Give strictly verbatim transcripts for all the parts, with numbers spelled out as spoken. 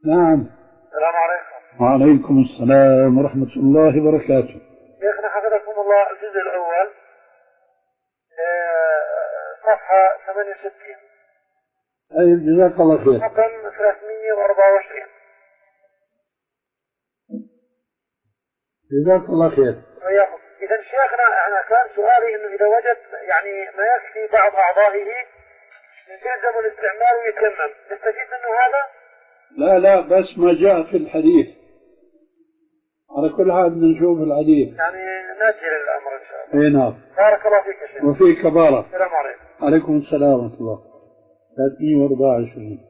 نعم. السلام عليكم. وعليكم السلام ورحمة الله وبركاته. شيخنا حفظكم الله، الجزء الأول صفحة ثمانية وستين. أي جزاك الله خير. رقم ثلاثمئة وأربعة وعشرين. جزاك الله خير. وياكم. إذا شيخنا أنا كان سؤالي إنه إذا وجد يعني ما يكفي بعض أعضائه يلزم الاستعمال ويتيمم، نستفيد منه هذا؟ لا لا، بس ما جاء في الحديث. على كل حال نشوف الحديث. يعني نأجل الأمر إن شاء الله. اي نعم. بارك الله فيك يا شيخ. وفيك بارك. السلام عليكم. عليكم السلام ورحمة الله. ثلاثمئة وأربعة وعشرين.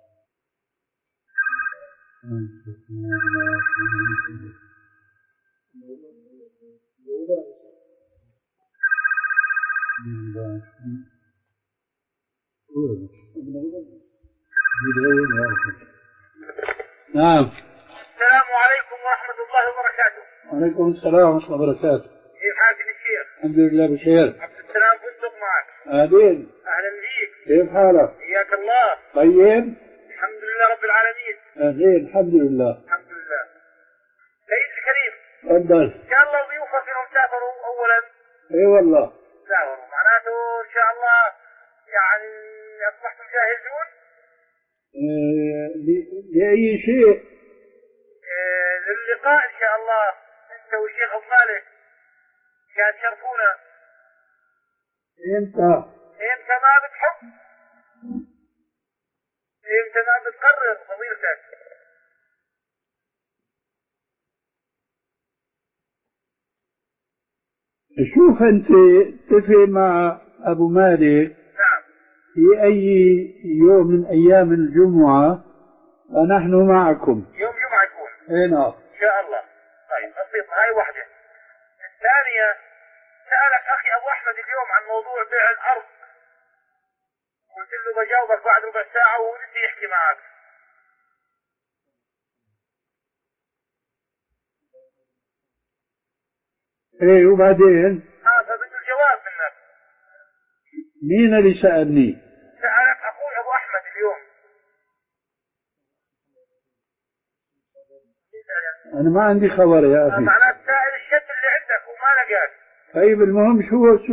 نعم. السلام عليكم ورحمة الله وبركاته. وعليكم السلام ورحمة الله وبركاته. كيف حالك يا شيخ؟ الحمد لله بخير. عبد السلام فندق معك. أهلين. أهلا بيك. كيف حالك؟ حياك الله. طيب. الحمد لله رب العالمين. أهلين الحمد لله. الحمد لله. سيد الكريم. تفضل. إن شاء الله ضيوفك إنهم سافروا أولا. اي والله. سافروا معناته إن شاء الله يعني أصبحتم جاهزون؟ آه لأي شيء؟ آه للقاء إن شاء الله أنت والشيخ أبو مالك كان شرفونا. إمتى؟ إمتى ما بتحب؟ إمتى ما بتقرر فضيلتك؟ شوف أنت اتفق مع أبو مالك. نعم. في أي يوم من أيام الجمعة فنحن معكم. يوم جمعة يكون. إيه نعم. إن شاء الله. طيب بسيطة، هاي واحدة. الثانية سألك أخي أبو أحمد اليوم عن موضوع بيع الأرض، قلت له بجاوبك بعد ربع ساعة ونسي يحكي معك. إيه وبعدين؟ اه فبده الجواب منك. مين اللي سألني؟ سألك أخوي أبو أحمد اليوم. أنا ما عندي خبر يا أخي. معناه سائل الشد اللي عندك وما لقاك. طيب المهم شو